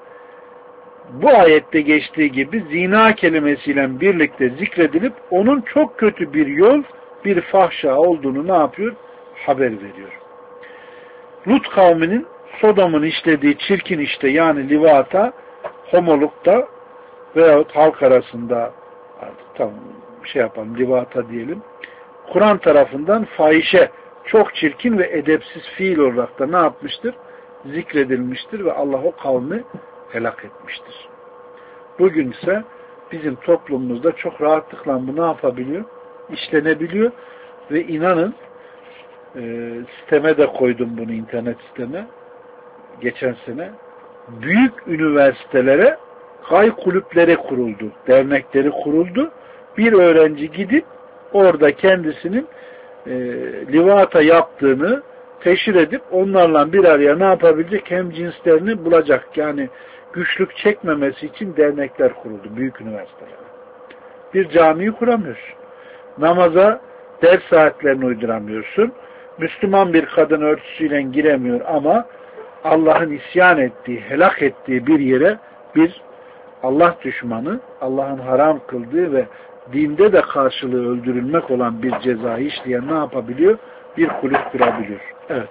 bu ayette geçtiği gibi zina kelimesiyle birlikte zikredilip onun çok kötü bir yol, bir fahşa olduğunu ne yapıyor? Haber veriyor. Lut kavminin Sodom'un işlediği çirkin işte yani livata, homolukta veyahut halk arasında tam şey yapalım livata diyelim. Kur'an tarafından fahişe, çok çirkin ve edepsiz fiil olarak da ne yapmıştır? Zikredilmiştir ve Allah o kavmi helak etmiştir. Bugün ise bizim toplumumuzda çok rahatlıkla bu ne yapabiliyor? İşlenebiliyor ve inanın e, siteme de koydum bunu, internet siteme geçen sene. Büyük üniversitelere kay kulüpleri kuruldu, dernekleri kuruldu. Bir öğrenci gidip orada kendisinin e, livata yaptığını teşhir edip onlarla bir araya ne yapabilecek? Hem cinslerini bulacak. Yani güçlük çekmemesi için dernekler kuruldu. Büyük üniversiteler. Bir camiyi kuramıyorsun. Namaza ders saatlerini uyduramıyorsun. Müslüman bir kadın örtüsüyle giremiyor ama Allah'ın isyan ettiği, helak ettiği bir yere bir Allah düşmanı, Allah'ın haram kıldığı ve dinde de karşılığı öldürülmek olan bir cezayı işleyen ne yapabiliyor? Bir kulüp kurabiliyor. Evet.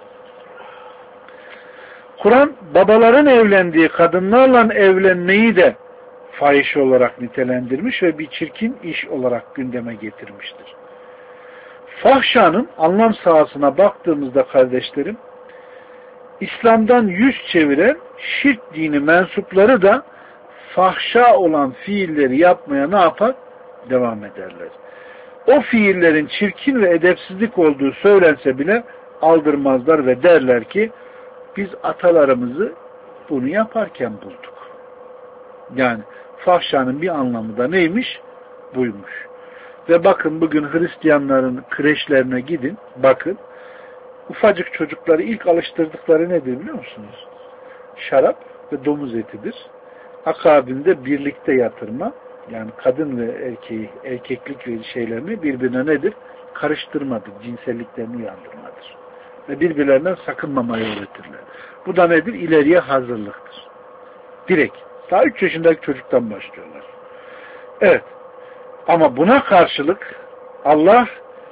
Kur'an babaların evlendiği kadınlarla evlenmeyi de fahişe olarak nitelendirmiş ve bir çirkin iş olarak gündeme getirmiştir. Fahşanın anlam sahasına baktığımızda kardeşlerim, İslam'dan yüz çeviren şirk dini mensupları da fahşa olan fiilleri yapmaya ne yapar? Devam ederler. O fiillerin çirkin ve edepsizlik olduğu söylense bile aldırmazlar ve derler ki biz atalarımızı bunu yaparken bulduk. Yani fahşanın bir anlamı da neymiş? Buymuş. Ve bakın bugün Hristiyanların kreşlerine gidin, bakın. Ufacık çocukları ilk alıştırdıkları nedir biliyor musunuz? Şarap ve domuz etidir. Akabinde birlikte yatırma, yani kadın ve erkeği, erkeklik ve şeylerini birbirine nedir? Karıştırmadır, cinselliklerini uyandırmadır. Ve birbirlerinden sakınmamayı öğretirler. Bu da nedir? İleriye hazırlıktır. Direkt. Daha üç yaşındaki çocuktan başlıyorlar. Evet. Ama buna karşılık Allah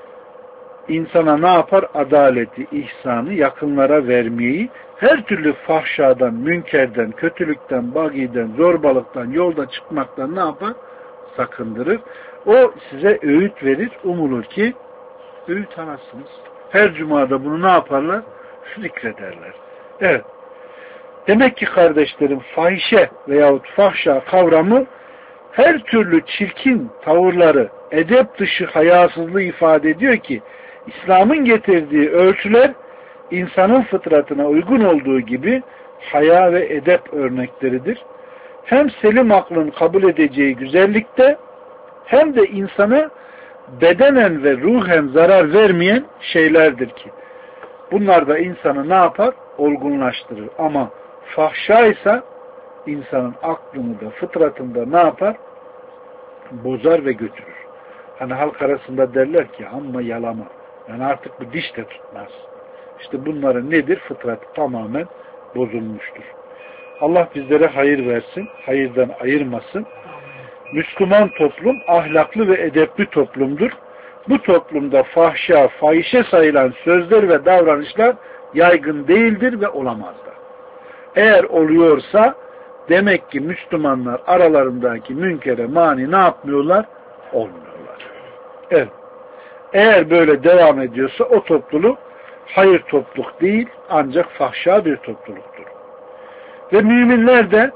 insana ne yapar? Adaleti, ihsanı yakınlara vermeyi, her türlü fahşadan, münkerden, kötülükten, bagiden, zorbalıktan, yolda çıkmaktan ne yapar? Sakındırır. O size öğüt verir. Umulur ki öğüt alırsınız. Her cumada bunu ne yaparlar? Zikrederler. Evet. Demek ki kardeşlerim fahişe veyahut fahşa kavramı her türlü çirkin tavırları, edep dışı hayasızlığı ifade ediyor ki İslam'ın getirdiği ölçüler insanın fıtratına uygun olduğu gibi haya ve edep örnekleridir. Hem selim aklın kabul edeceği güzellikte hem de insana bedenen ve ruhen zarar vermeyen şeylerdir ki bunlar da insanı ne yapar? Olgunlaştırır. Ama fahşa ise insanın aklını da fıtratında ne yapar? Bozar ve götürür. Hani halk arasında derler ki amma yalama. Yani artık bu diş de tutmaz. İşte bunların nedir? Fıtratı tamamen bozulmuştur. Allah bizlere hayır versin. Hayırdan ayırmasın. Müslüman toplum ahlaklı ve edepli toplumdur. Bu toplumda fahşa, fahişe sayılan sözler ve davranışlar yaygın değildir ve olamazlar. Eğer oluyorsa demek ki Müslümanlar aralarındaki münkere mani ne yapmıyorlar? Olmuyorlar. Evet. Eğer böyle devam ediyorsa o topluluk hayır topluluk değil ancak fahşa bir topluluktur. Ve müminler de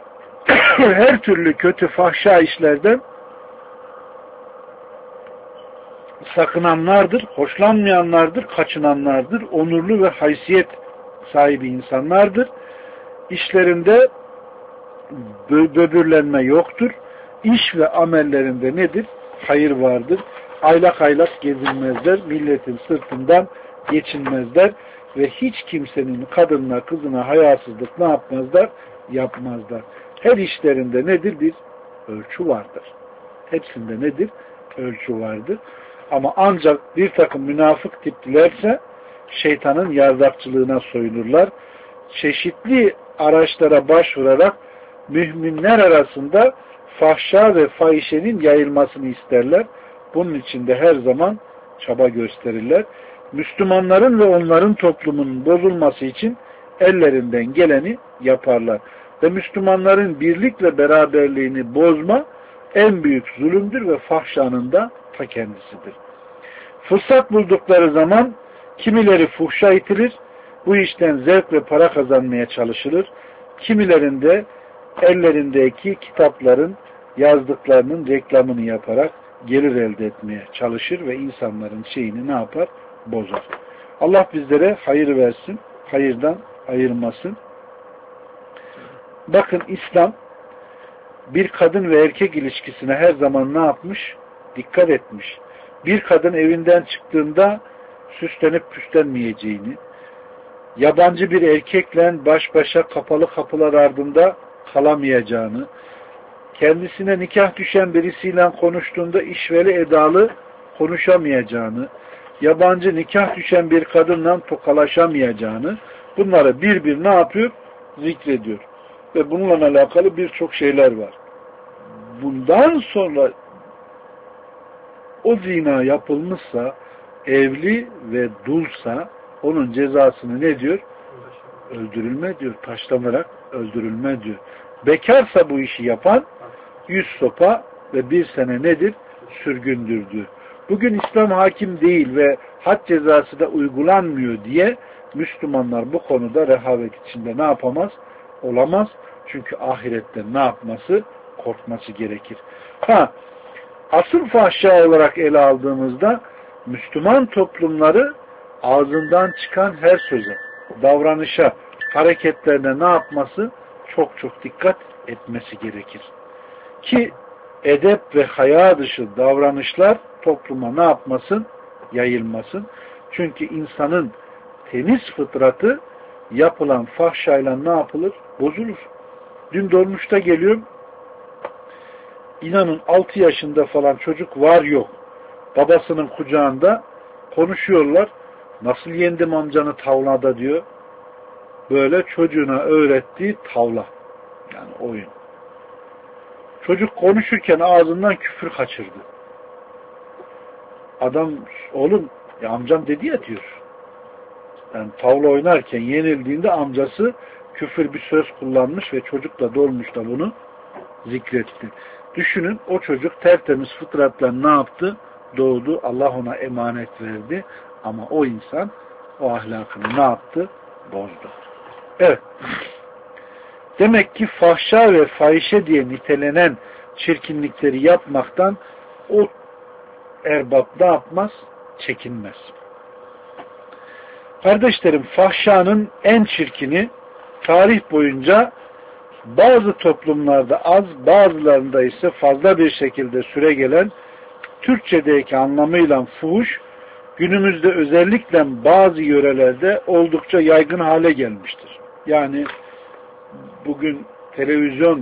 her türlü kötü fahşa işlerden sakınanlardır, hoşlanmayanlardır, kaçınanlardır, onurlu ve haysiyet sahibi insanlardır. İşlerinde böbürlenme yoktur. İş ve amellerinde nedir? Hayır vardır. Aylak aylak gezinmezler, milletin sırtından geçinmezler ve hiç kimsenin kadınına, kızına hayasızlık ne yapmazlar? Yapmazlar. Her işlerinde nedir? Bir ölçü vardır. Hepsinde nedir? Ölçü vardır. Ama ancak bir takım münafık tiplilerse şeytanın yardakçılığına soyunurlar. Çeşitli araçlara başvurarak müminler arasında fahşa ve fahişenin yayılmasını isterler. Bunun için de her zaman çaba gösterirler. Müslümanların ve onların toplumunun bozulması için ellerinden geleni yaparlar. Ve Müslümanların birlik ve beraberliğini bozma en büyük zulümdür ve fahşanın da ta kendisidir. Fırsat buldukları zaman kimileri fuhşa itilir, bu işten zevk ve para kazanmaya çalışılır. Kimilerinde ellerindeki kitapların yazdıklarının reklamını yaparak gelir elde etmeye çalışır ve insanların şeyini ne yapar? Bozar. Allah bizlere hayır versin, hayırdan ayırmasın. Bakın İslam bir kadın ve erkek ilişkisine her zaman ne yapmış? Dikkat etmiş. Bir kadın evinden çıktığında süslenip püslenmeyeceğini, yabancı bir erkekle baş başa kapalı kapılar ardında kalamayacağını, kendisine nikah düşen birisiyle konuştuğunda işveli edalı konuşamayacağını, yabancı nikah düşen bir kadınla tokalaşamayacağını, bunları bir bir ne yapıyor? Zikrediyor. Ve bununla alakalı birçok şeyler var. Bundan sonra o zina yapılmışsa, evli ve dulsa onun cezasını ne diyor? Öldürülme diyor. Taşlanarak öldürülme diyor. Bekarsa bu işi yapan yüz sopa ve bir sene nedir? Sürgündür diyor. Bugün İslam hakim değil ve had cezası da uygulanmıyor diye Müslümanlar bu konuda rehavet içinde ne yapamaz? Olamaz. Çünkü ahirette ne yapması? Korkması gerekir. Ha, asıl fahşa olarak ele aldığımızda Müslüman toplumları ağzından çıkan her söze, davranışa, hareketlerine ne yapması? Çok çok dikkat etmesi gerekir. Ki edep ve haya dışı davranışlar topluma ne yapmasın? Yayılmasın. Çünkü insanın temiz fıtratı yapılan fahşayla ne yapılır? Bozulur. Dün dolmuşta geliyorum. İnanın altı yaşında falan çocuk var yok. Babasının kucağında konuşuyorlar. Nasıl yendim amcanı tavlada diyor. Böyle çocuğuna öğrettiği tavla. Yani oyun. Çocuk konuşurken ağzından küfür kaçırdı. Adam, oğlum ya amcam dedi ya diyor. Yani tavla oynarken yenildiğinde amcası küfür bir söz kullanmış ve çocuk da dolmuş da bunu zikretti. Düşünün, o çocuk tertemiz fıtratla ne yaptı? Doğdu. Allah ona emanet verdi. Ama o insan o ahlakını ne yaptı? Bozdu. Evet. Demek ki fahşa ve fahişe diye nitelenen çirkinlikleri yapmaktan o erbab ne yapmaz? Çekinmez. Kardeşlerim, fahşanın en çirkini tarih boyunca bazı toplumlarda az, bazılarında ise fazla bir şekilde süregelen Türkçedeki anlamıyla fuhuş, günümüzde özellikle bazı yörelerde oldukça yaygın hale gelmiştir. Yani bugün televizyon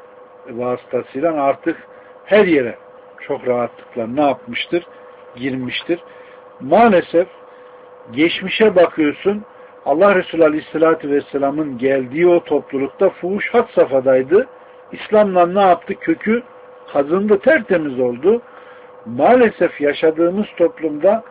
vasıtasıyla artık her yere çok rahatlıkla ne yapmıştır? Girmiştir. Maalesef geçmişe bakıyorsun, Allah Resulü Aleyhisselatü Vesselam'ın geldiği o toplulukta fuhuş had safhadaydı. İslam'la ne yaptı? Kökü kazındı, tertemiz oldu. Maalesef yaşadığımız toplumda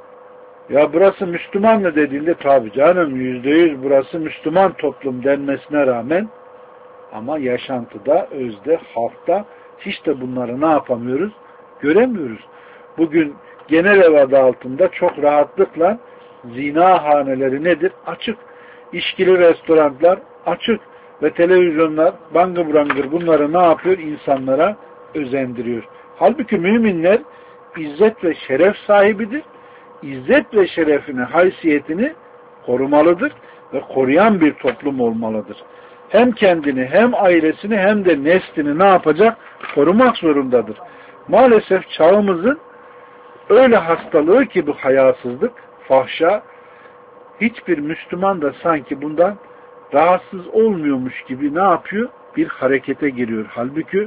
ya burası Müslüman mı dediğinde tabi canım yüzde yüz burası Müslüman toplum denmesine rağmen ama yaşantıda, özde, halkta hiç de bunları ne yapamıyoruz? Göremiyoruz. Bugün genel ev adı altında çok rahatlıkla zina haneleri nedir? Açık. İçkili restoranlar açık. Ve televizyonlar bangır bangır bunları ne yapıyor? İnsanlara özendiriyor. Halbuki müminler izzet ve şeref sahibidir. İzzet ve şerefini, haysiyetini korumalıdır ve koruyan bir toplum olmalıdır. Hem kendini, hem ailesini, hem de neslini ne yapacak? Korumak zorundadır. Maalesef çağımızın öyle hastalığı ki bu hayasızlık, fahşa, hiçbir Müslüman da sanki bundan rahatsız olmuyormuş gibi ne yapıyor? Bir harekete giriyor. Halbuki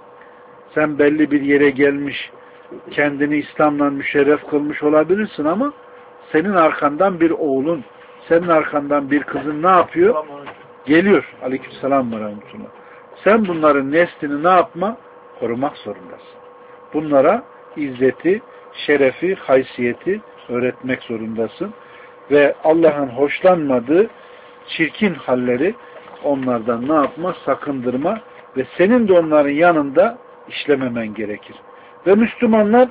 sen belli bir yere gelmiş, kendini İslam'la müşerref kılmış olabilirsin ama senin arkandan bir oğlun, senin arkandan bir kızın ne yapıyor? Geliyor. Aleykümselam ve rahmetullah. Sen bunların neslini ne yapma? Korumak zorundasın. Bunlara izzeti, şerefi, haysiyeti öğretmek zorundasın. Ve Allah'ın hoşlanmadığı çirkin halleri onlardan ne yapma? Sakındırma ve senin de onların yanında işlememen gerekir. Ve Müslümanlar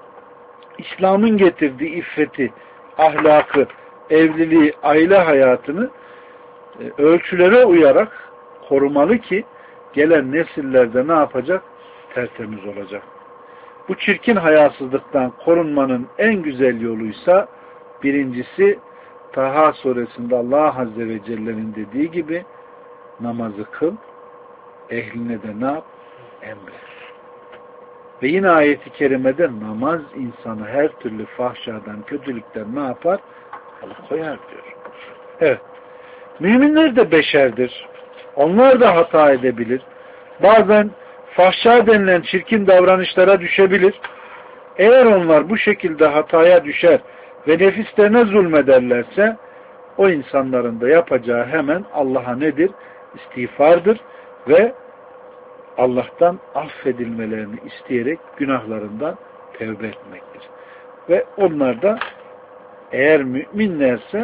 İslam'ın getirdiği iffeti, ahlakı, evliliği, aile hayatını ölçülere uyarak korumalı ki gelen nesillerde ne yapacak? Tertemiz olacak. Bu çirkin hayasızlıktan korunmanın en güzel yoluysa birincisi Taha suresinde Allah Azze ve Celle'nin dediği gibi namazı kıl, ehline de ne yap? Emret. Ve yine ayeti kerimede namaz insanı her türlü fahşadan, kötülükten ne yapar? Alıkoyar diyor. Evet. Müminler de beşerdir. Onlar da hata edebilir. Bazen fahşa denilen çirkin davranışlara düşebilir. Eğer onlar bu şekilde hataya düşer ve nefislerine zulmederlerse o insanların da yapacağı hemen Allah'a nedir? İstiğfardır ve Allah'tan affedilmelerini isteyerek günahlarından tevbe etmektir. Ve onlar da eğer müminlerse,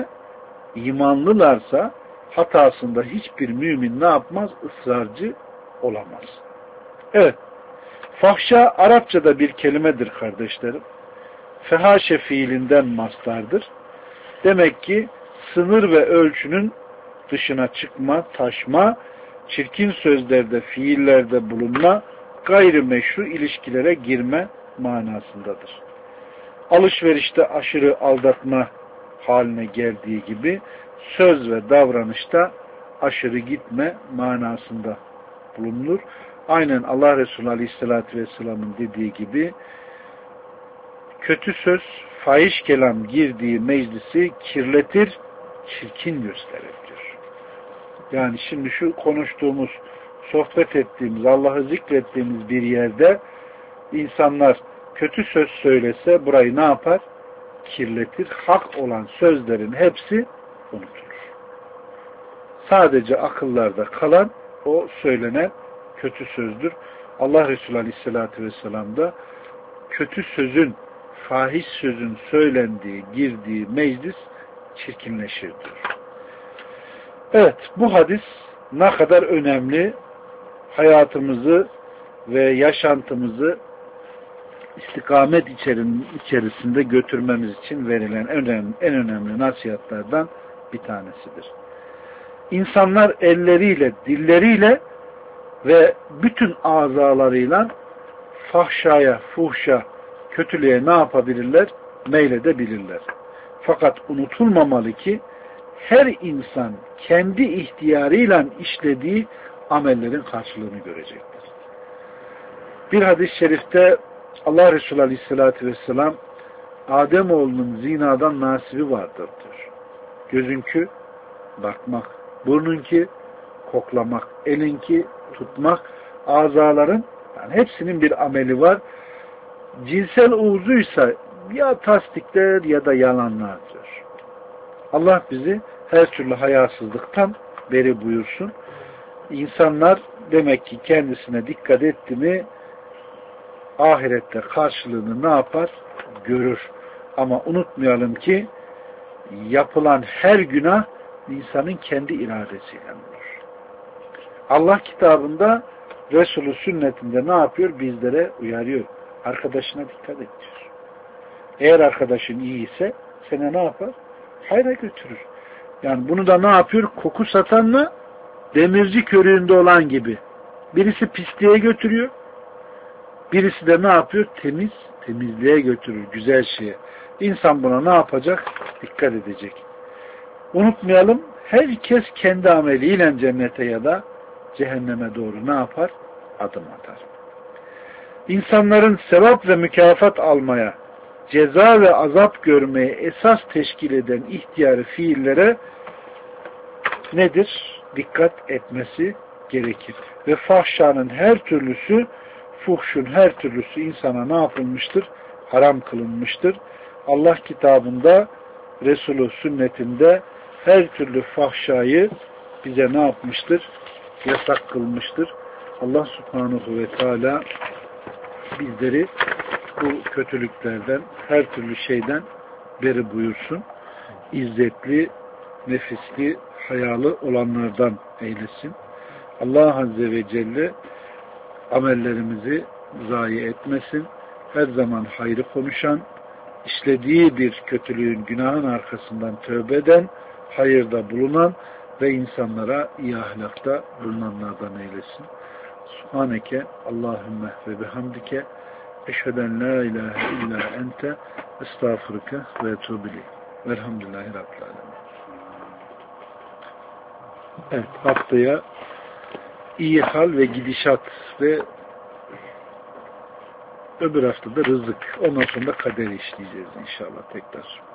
imanlılarsa hatasında hiçbir mümin ne yapmaz? Israrcı olamaz. Evet. Fahşa Arapçada bir kelimedir kardeşlerim. Fehaşe fiilinden mastardır. Demek ki sınır ve ölçünün dışına çıkma, taşma, çirkin sözlerde, fiillerde bulunma, gayrimeşru ilişkilere girme manasındadır. Alışverişte aşırı aldatma haline geldiği gibi söz ve davranışta aşırı gitme manasında bulunur. Aynen Allah Resulü Aleyhisselatü Vesselam'ın dediği gibi kötü söz, fahiş kelam girdiği meclisi kirletir, çirkin gösterir diyor. Yani şimdi şu konuştuğumuz, sohbet ettiğimiz, Allah'ı zikrettiğimiz bir yerde insanlar kötü söz söylese burayı ne yapar? Kirletir. Hak olan sözlerin hepsi unutulur. Sadece akıllarda kalan o söylenen kötü sözdür. Allah Resulü Aleyhisselatü Vesselam da kötü sözün, fahiş sözün söylendiği, girdiği meclis çirkinleşir diyor. Evet, bu hadis ne kadar önemli, hayatımızı ve yaşantımızı istikamet içerisinde götürmemiz için verilen en önemli, en önemli nasihatlerden bir tanesidir. İnsanlar elleriyle, dilleriyle ve bütün azalarıyla fahşaya, fuhşa, kötülüğe ne yapabilirler? Meyledebilirler. Fakat unutulmamalı ki her insan kendi ihtiyarıyla işlediği amellerin karşılığını görecektir. Bir hadis-i şerifte Allah Resulü Aleyhisselatü Vesselam Ademoğlunun zinadan nasibi vardır diyor. Gözünkü bakmak, burnunki koklamak, elinki tutmak, azaların yani hepsinin bir ameli var. Cinsel uğzuysa ya tasdikler ya da yalanlar diyor. Allah bizi her türlü hayasızlıktan beri buyursun. İnsanlar demek ki kendisine dikkat etti mi ahirette karşılığını ne yapar? Görür. Ama unutmayalım ki yapılan her günah insanın kendi iradesiyle olur. Allah kitabında, Resulü sünnetinde ne yapıyor? Bizlere uyarıyor. Arkadaşına dikkat et diyor. Eğer arkadaşın iyi ise seni ne yapar? Hayra götürür. Yani bunu da ne yapıyor? Koku satanla demirci körüğünde olan gibi. Birisi pisliğe götürüyor. Birisi de ne yapıyor? Temiz, temizliğe götürür. Güzel şeye. İnsan buna ne yapacak? Dikkat edecek. Unutmayalım, herkes kendi ameliyle cennete ya da cehenneme doğru ne yapar? Adım atar. İnsanların sevap ve mükafat almaya, ceza ve azap görmeye esas teşkil eden ihtiyarı fiillere nedir? Dikkat etmesi gerekir. Ve fahşanın her türlüsü, fuhşun her türlüsü insana ne yapılmıştır? Haram kılınmıştır. Allah kitabında, Resulü sünnetinde her türlü fahşayı bize ne yapmıştır? Yasak kılmıştır. Allah subhanahu ve teala bizleri bu kötülüklerden, her türlü şeyden beri buyursun. İzzetli, nefisli, hayalı olanlardan eylesin. Allah Azze ve Celle amellerimizi zayi etmesin. Her zaman hayrı konuşan, işlediği bir kötülüğün, günahın arkasından tövbe eden, hayırda bulunan ve insanlara iyi ahlakta bulunanlardan eylesin. Subhaneke Allahümme ve bihamdike eşheden la ilahe illa ente estağfurke ve etûbü ileyk. Velhamdülillahi Rabbil alemin. Evet, haftaya iyi hal ve gidişat ve öbür haftada rızık. Ondan sonra da kaderi işleyeceğiz inşallah tekrar.